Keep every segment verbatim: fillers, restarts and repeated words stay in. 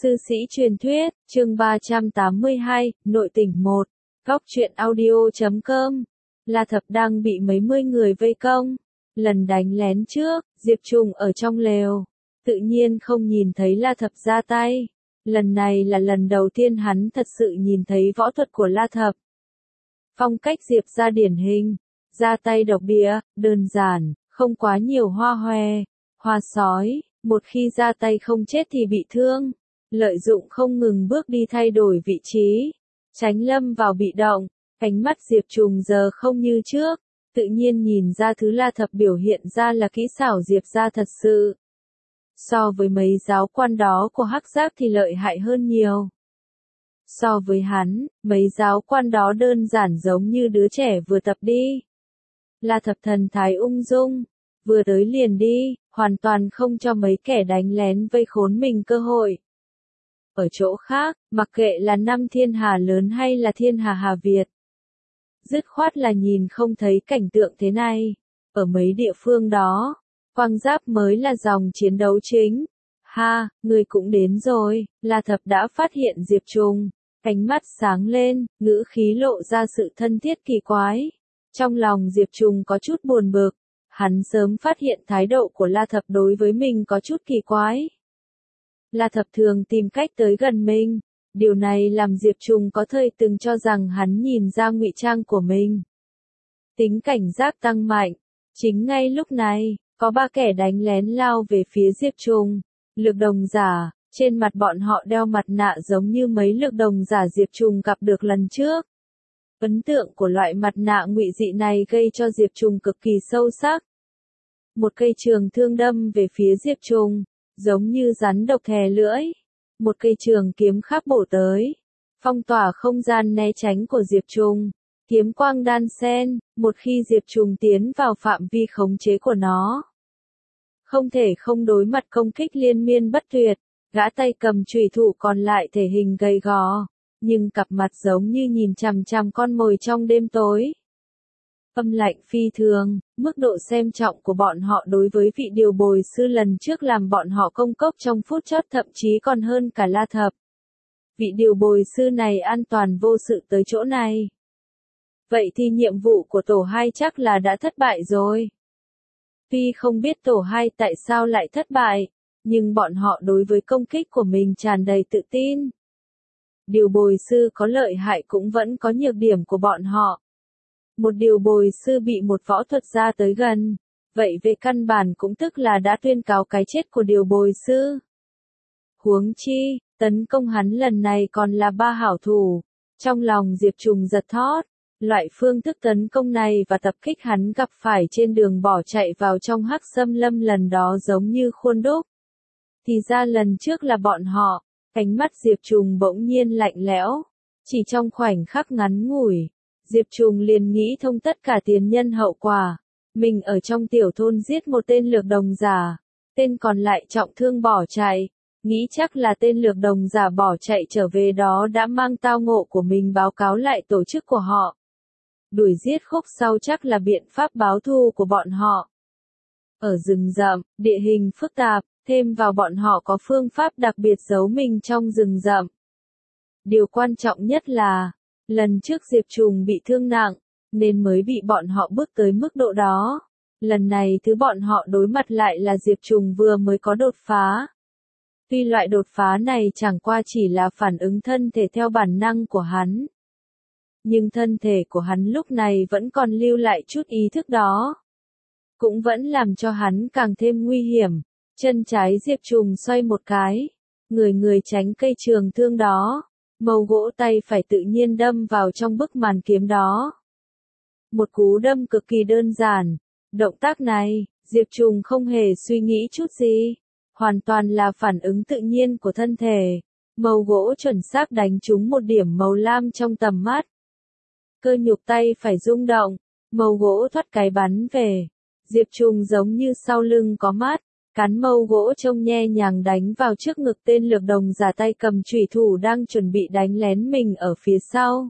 Sư sĩ truyền thuyết, chương ba trăm tám mươi hai, nội tình một. Góc truyện audio chấm com. La Thập đang bị mấy mươi người vây công. Lần đánh lén trước, Diệp Trùng ở trong lều. Tự nhiên không nhìn thấy La Thập ra tay. Lần này là lần đầu tiên hắn thật sự nhìn thấy võ thuật của La Thập. Phong cách Diệp ra điển hình. Ra tay độc địa, đơn giản, không quá nhiều hoa hòe, hoa sói. Một khi ra tay không chết thì bị thương. Lợi dụng không ngừng bước đi thay đổi vị trí. Tránh lâm vào bị động. Ánh mắt Diệp Trùng giờ không như trước. Tự nhiên nhìn ra thứ La Thập biểu hiện ra là kỹ xảo Diệp ra thật sự. So với mấy giáo quan đó của Hắc Giáp thì lợi hại hơn nhiều. So với hắn, mấy giáo quan đó đơn giản giống như đứa trẻ vừa tập đi. La Thập thần thái ung dung. Vừa tới liền đi, hoàn toàn không cho mấy kẻ đánh lén vây khốn mình cơ hội. Ở chỗ khác, mặc kệ là năm thiên hà lớn hay là thiên hà Hà Việt. Dứt khoát là nhìn không thấy cảnh tượng thế này. Ở mấy địa phương đó, Quang Giáp mới là dòng chiến đấu chính. Ha, người cũng đến rồi, La Thập đã phát hiện Diệp Trùng. Cánh mắt sáng lên, ngữ khí lộ ra sự thân thiết kỳ quái. Trong lòng Diệp Trùng có chút buồn bực. Hắn sớm phát hiện thái độ của La Thập đối với mình có chút kỳ quái. La Thập thường tìm cách tới gần mình. Điều này làm Diệp Trùng có thời từng cho rằng hắn nhìn ra ngụy trang của mình. Tính cảnh giác tăng mạnh. Chính ngay lúc này, có ba kẻ đánh lén lao về phía Diệp Trùng. Lực đồng giả, trên mặt bọn họ đeo mặt nạ giống như mấy lực đồng giả Diệp Trùng gặp được lần trước. Ấn tượng của loại mặt nạ ngụy dị này gây cho Diệp Trùng cực kỳ sâu sắc. Một cây trường thương đâm về phía Diệp Trùng, giống như rắn độc thè lưỡi. Một cây trường kiếm khác bổ tới, phong tỏa không gian né tránh của Diệp Trùng. Kiếm quang đan xen, một khi Diệp Trùng tiến vào phạm vi khống chế của nó. Không thể không đối mặt công kích liên miên bất tuyệt, gã tay cầm chùy thủ còn lại thể hình gầy gò. Nhưng cặp mặt giống như nhìn chằm chằm con mồi trong đêm tối. Âm lạnh phi thường, mức độ xem trọng của bọn họ đối với vị điều bồi sư lần trước làm bọn họ công cốc trong phút chót thậm chí còn hơn cả La Thập. Vị điều bồi sư này an toàn vô sự tới chỗ này. Vậy thì nhiệm vụ của tổ hai chắc là đã thất bại rồi. Tuy không biết tổ hai tại sao lại thất bại, nhưng bọn họ đối với công kích của mình tràn đầy tự tin. Điều bồi sư có lợi hại cũng vẫn có nhược điểm của bọn họ. Một điều bồi sư bị một võ thuật gia tới gần, vậy về căn bản cũng tức là đã tuyên cáo cái chết của điều bồi sư. Huống chi, tấn công hắn lần này còn là ba hảo thủ. Trong lòng Diệp Trùng giật thót, loại phương thức tấn công này và tập kích hắn gặp phải trên đường bỏ chạy vào trong Hắc Xâm Lâm lần đó giống như khuôn đúc. Thì ra lần trước là bọn họ. Cánh mắt Diệp Trùng bỗng nhiên lạnh lẽo. Chỉ trong khoảnh khắc ngắn ngủi, Diệp Trùng liền nghĩ thông tất cả tiền nhân hậu quả. Mình ở trong tiểu thôn giết một tên lược đồng giả, tên còn lại trọng thương bỏ chạy. Nghĩ chắc là tên lược đồng giả bỏ chạy trở về đó đã mang tao ngộ của mình báo cáo lại tổ chức của họ. Đuổi giết khúc sau chắc là biện pháp báo thù của bọn họ. Ở rừng rậm, địa hình phức tạp. Thêm vào bọn họ có phương pháp đặc biệt giấu mình trong rừng rậm. Điều quan trọng nhất là, lần trước Diệp Trùng bị thương nặng, nên mới bị bọn họ bước tới mức độ đó. Lần này thứ bọn họ đối mặt lại là Diệp Trùng vừa mới có đột phá. Tuy loại đột phá này chẳng qua chỉ là phản ứng thân thể theo bản năng của hắn. Nhưng thân thể của hắn lúc này vẫn còn lưu lại chút ý thức đó. Cũng vẫn làm cho hắn càng thêm nguy hiểm. Chân trái Diệp Trùng xoay một cái, người người tránh cây trường thương đó, mâu gỗ tay phải tự nhiên đâm vào trong bức màn kiếm đó. Một cú đâm cực kỳ đơn giản, động tác này, Diệp Trùng không hề suy nghĩ chút gì, hoàn toàn là phản ứng tự nhiên của thân thể, mâu gỗ chuẩn xác đánh trúng một điểm màu lam trong tầm mắt. Cơ nhục tay phải rung động, mâu gỗ thoát cái bắn về, Diệp Trùng giống như sau lưng có mắt. Cán mâu gỗ trông nhe nhàng đánh vào trước ngực tên lược đồng giả tay cầm chùy thủ đang chuẩn bị đánh lén mình ở phía sau.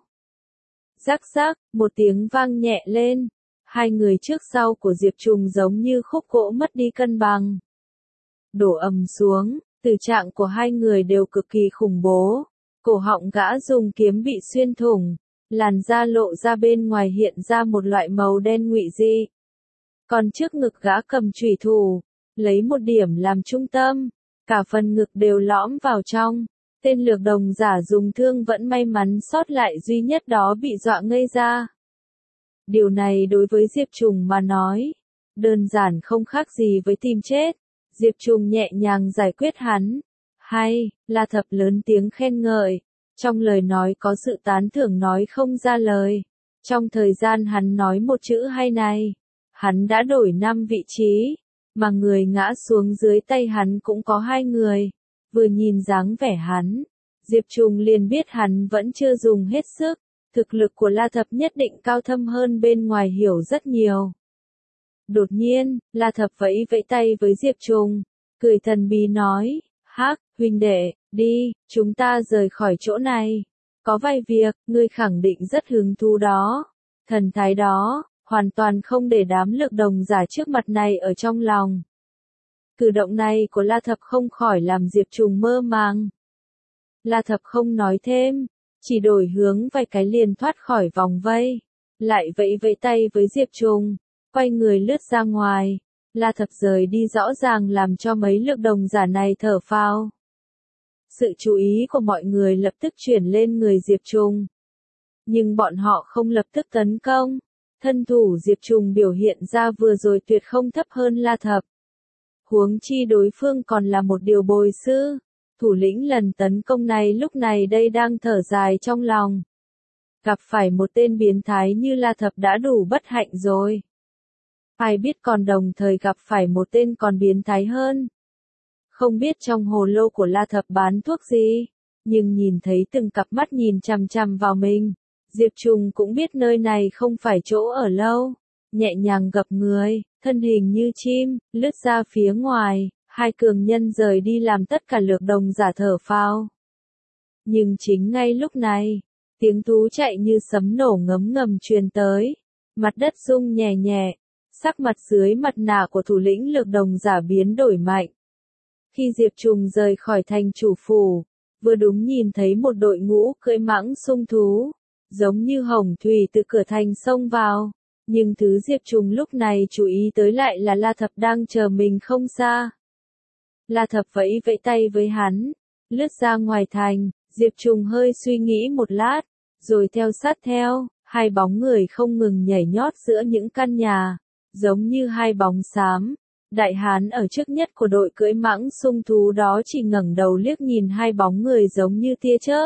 Rắc rắc, một tiếng vang nhẹ lên. Hai người trước sau của Diệp Trùng giống như khúc gỗ mất đi cân bằng. Đổ ầm xuống, Tử trạng của hai người đều cực kỳ khủng bố. Cổ họng gã dùng kiếm bị xuyên thủng, làn da lộ ra bên ngoài hiện ra một loại màu đen ngụy dị. Còn trước ngực gã cầm chủy thủ, lấy một điểm làm trung tâm, cả phần ngực đều lõm vào trong. Tên lược đồng giả dùng thương vẫn may mắn sót lại duy nhất đó bị dọa ngây ra. Điều này đối với Diệp Trùng mà nói, đơn giản không khác gì với tìm chết. Diệp Trùng nhẹ nhàng giải quyết hắn. Hay, La Thập lớn tiếng khen ngợi. Trong lời nói có sự tán thưởng nói không ra lời. Trong thời gian hắn nói một chữ hay này, hắn đã đổi năm vị trí, mà người ngã xuống dưới tay hắn cũng có hai người. Vừa nhìn dáng vẻ hắn, Diệp Trùng liền biết hắn vẫn chưa dùng hết sức. Thực lực của La Thập nhất định cao thâm hơn bên ngoài hiểu rất nhiều. Đột nhiên, La Thập vẫy vẫy tay với Diệp Trùng, cười thần bí nói, hắc, huynh đệ, đi, chúng ta rời khỏi chỗ này. Có vài việc, ngươi khẳng định rất hứng thú đó. Thần thái đó, hoàn toàn không để đám lược đồng giả trước mặt này ở trong lòng. Cử động này của La Thập không khỏi làm Diệp Trùng mơ màng. La Thập không nói thêm, chỉ đổi hướng vài cái liền thoát khỏi vòng vây, lại vẫy vẫy tay với Diệp Trùng, quay người lướt ra ngoài. La Thập rời đi rõ ràng làm cho mấy lược đồng giả này thở phào. Sự chú ý của mọi người lập tức chuyển lên người Diệp Trùng. Nhưng bọn họ không lập tức tấn công. Thân thủ Diệp Trùng biểu hiện ra vừa rồi tuyệt không thấp hơn La Thập. Huống chi đối phương còn là một điều bồi sư. Thủ lĩnh lần tấn công này lúc này đây đang thở dài trong lòng. Gặp phải một tên biến thái như La Thập đã đủ bất hạnh rồi. Ai biết còn đồng thời gặp phải một tên còn biến thái hơn. Không biết trong hồ lô của La Thập bán thuốc gì, nhưng nhìn thấy từng cặp mắt nhìn chằm chằm vào mình, Diệp Trùng cũng biết nơi này không phải chỗ ở lâu. Nhẹ nhàng gập người, thân hình như chim, lướt ra phía ngoài, hai cường nhân rời đi làm tất cả lược đồng giả thở phào. Nhưng chính ngay lúc này, tiếng thú chạy như sấm nổ ngấm ngầm truyền tới, mặt đất rung nhẹ nhẹ, sắc mặt dưới mặt nạ của thủ lĩnh lược đồng giả biến đổi mạnh. Khi Diệp Trùng rời khỏi thành chủ phủ, vừa đúng nhìn thấy một đội ngũ cưỡi mãng sung thú, giống như hồng thủy từ cửa thành xông vào, nhưng thứ Diệp Trùng lúc này chú ý tới lại là La Thập đang chờ mình không xa. La Thập vẫy vẫy tay với hắn, lướt ra ngoài thành. Diệp Trùng hơi suy nghĩ một lát, rồi theo sát theo, hai bóng người không ngừng nhảy nhót giữa những căn nhà, giống như hai bóng xám. Đại hán ở trước nhất của đội cưỡi mãng sung thú đó chỉ ngẩng đầu liếc nhìn hai bóng người giống như tia chớp.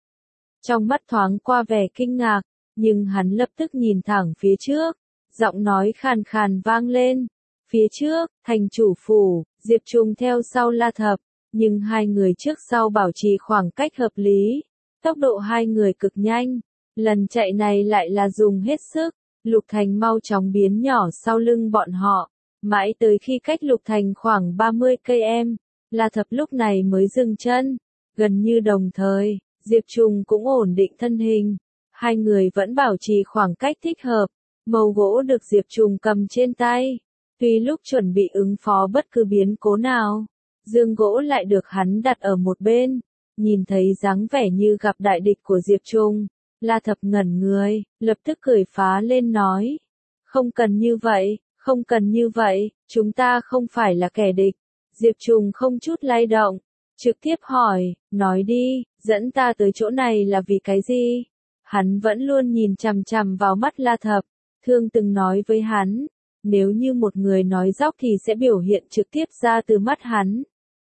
Trong mắt thoáng qua vẻ kinh ngạc, nhưng hắn lập tức nhìn thẳng phía trước, giọng nói khàn khàn vang lên. Phía trước, thành chủ phủ, Diệp Trùng theo sau La Thập, nhưng hai người trước sau bảo trì khoảng cách hợp lý. Tốc độ hai người cực nhanh, lần chạy này lại là dùng hết sức. Lục Thành mau chóng biến nhỏ sau lưng bọn họ, mãi tới khi cách Lục Thành khoảng ba mươi cây số, La Thập lúc này mới dừng chân. Gần như đồng thời, Diệp Trùng cũng ổn định thân hình. Hai người vẫn bảo trì khoảng cách thích hợp. Mâu gỗ được Diệp Trùng cầm trên tay. Tuy lúc chuẩn bị ứng phó bất cứ biến cố nào, dương gỗ lại được hắn đặt ở một bên. Nhìn thấy dáng vẻ như gặp đại địch của Diệp Trùng, La Thập ngẩn người, lập tức cười phá lên nói. Không cần như vậy, không cần như vậy, chúng ta không phải là kẻ địch. Diệp Trùng không chút lay động, trực tiếp hỏi, nói đi, dẫn ta tới chỗ này là vì cái gì? Hắn vẫn luôn nhìn chằm chằm vào mắt La Thập, Thương từng nói với hắn, nếu như một người nói dóc thì sẽ biểu hiện trực tiếp ra từ mắt hắn.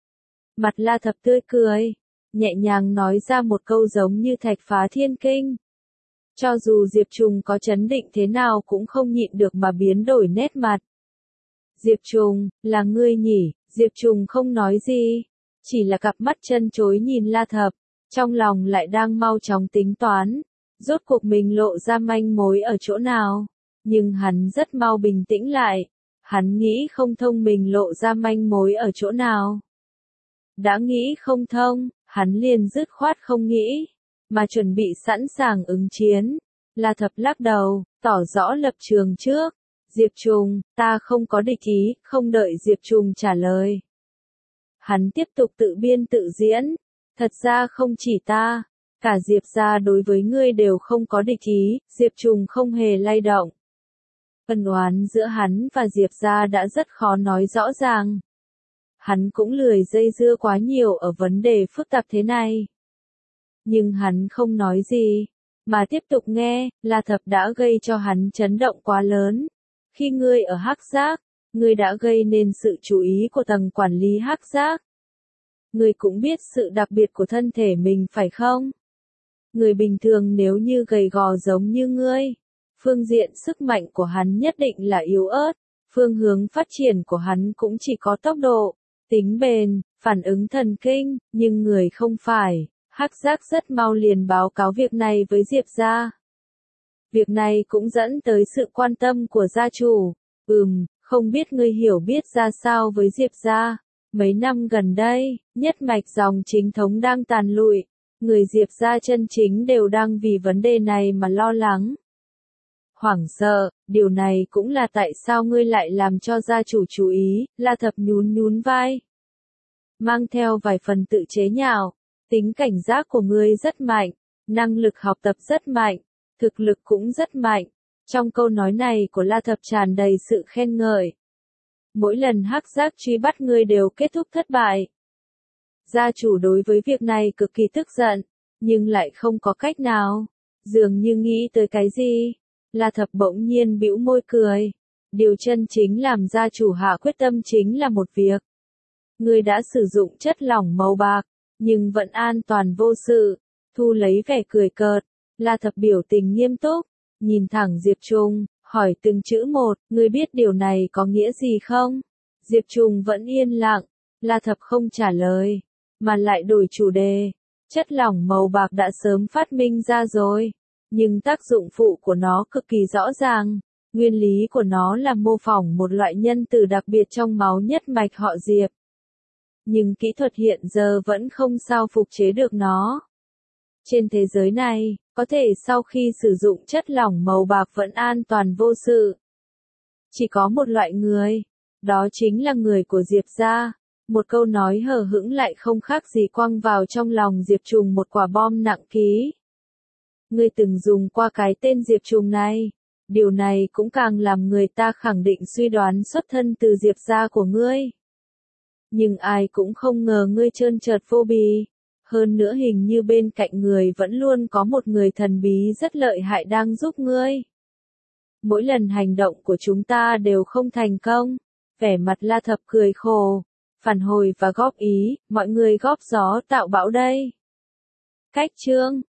Mặt La Thập tươi cười, nhẹ nhàng nói ra một câu giống như thạch phá thiên kinh. Cho dù Diệp Trùng có chấn định thế nào cũng không nhịn được mà biến đổi nét mặt. Diệp Trùng, là ngươi nhỉ? Diệp Trùng không nói gì, chỉ là cặp mắt chân chối nhìn La Thập, trong lòng lại đang mau chóng tính toán, rốt cuộc mình lộ ra manh mối ở chỗ nào. Nhưng hắn rất mau bình tĩnh lại, hắn nghĩ không thông mình lộ ra manh mối ở chỗ nào. Đã nghĩ không thông, hắn liền dứt khoát không nghĩ, mà chuẩn bị sẵn sàng ứng chiến. La Thập lắc đầu, tỏ rõ lập trường trước. Diệp Trùng, ta không có địch ý, không đợi Diệp Trùng trả lời. Hắn tiếp tục tự biên tự diễn. Thật ra không chỉ ta, cả Diệp gia đối với ngươi đều không có địch ý, Diệp Trùng không hề lay động. Ân oán giữa hắn và Diệp gia đã rất khó nói rõ ràng. Hắn cũng lười dây dưa quá nhiều ở vấn đề phức tạp thế này. Nhưng hắn không nói gì, mà tiếp tục nghe, La Thập đã gây cho hắn chấn động quá lớn. Khi ngươi ở Hắc Giác, ngươi đã gây nên sự chú ý của tầng quản lý Hắc Giác. Ngươi cũng biết sự đặc biệt của thân thể mình phải không? Người bình thường nếu như gầy gò giống như ngươi, phương diện sức mạnh của hắn nhất định là yếu ớt, phương hướng phát triển của hắn cũng chỉ có tốc độ, tính bền, phản ứng thần kinh, nhưng người không phải. Hắc Giác rất mau liền báo cáo việc này với Diệp gia. Việc này cũng dẫn tới sự quan tâm của gia chủ. Ừm, không biết ngươi hiểu biết ra sao với Diệp gia. Mấy năm gần đây, nhất mạch dòng chính thống đang tàn lụi. Người Diệp gia chân chính đều đang vì vấn đề này mà lo lắng. Hoảng sợ, điều này cũng là tại sao ngươi lại làm cho gia chủ chú ý, La Thập nhún nhún vai. Mang theo vài phần tự chế nhạo. Tính cảnh giác của ngươi rất mạnh, năng lực học tập rất mạnh, thực lực cũng rất mạnh. Trong câu nói này của La Thập tràn đầy sự khen ngợi. Mỗi lần Hắc Giác truy bắt ngươi đều kết thúc thất bại. Gia chủ đối với việc này cực kỳ tức giận, nhưng lại không có cách nào. Dường như nghĩ tới cái gì, La Thập bỗng nhiên bĩu môi cười. Điều chân chính làm gia chủ hạ quyết tâm chính là một việc. Ngươi đã sử dụng chất lỏng màu bạc, nhưng vẫn an toàn vô sự. Thu lấy vẻ cười cợt, La Thập biểu tình nghiêm túc, nhìn thẳng Diệp Trùng, hỏi từng chữ một, ngươi biết điều này có nghĩa gì không? Diệp Trùng vẫn yên lặng, La Thập không trả lời, mà lại đổi chủ đề. Chất lỏng màu bạc đã sớm phát minh ra rồi, nhưng tác dụng phụ của nó cực kỳ rõ ràng. Nguyên lý của nó là mô phỏng một loại nhân tử đặc biệt trong máu nhất mạch họ Diệp. Nhưng kỹ thuật hiện giờ vẫn không sao phục chế được nó. Trên thế giới này, có thể sau khi sử dụng chất lỏng màu bạc vẫn an toàn vô sự. Chỉ có một loại người, đó chính là người của Diệp gia. Một câu nói hờ hững lại không khác gì quăng vào trong lòng Diệp Trùng một quả bom nặng ký. Ngươi từng dùng qua cái tên Diệp Trùng này, điều này cũng càng làm người ta khẳng định suy đoán xuất thân từ Diệp gia của ngươi. Nhưng ai cũng không ngờ ngươi trơn trượt vô bì. Hơn nữa hình như bên cạnh người vẫn luôn có một người thần bí rất lợi hại đang giúp ngươi. Mỗi lần hành động của chúng ta đều không thành công. Vẻ mặt La Thập cười khổ. Phản hồi và góp ý, mọi người góp gió tạo bão đây. Cách chương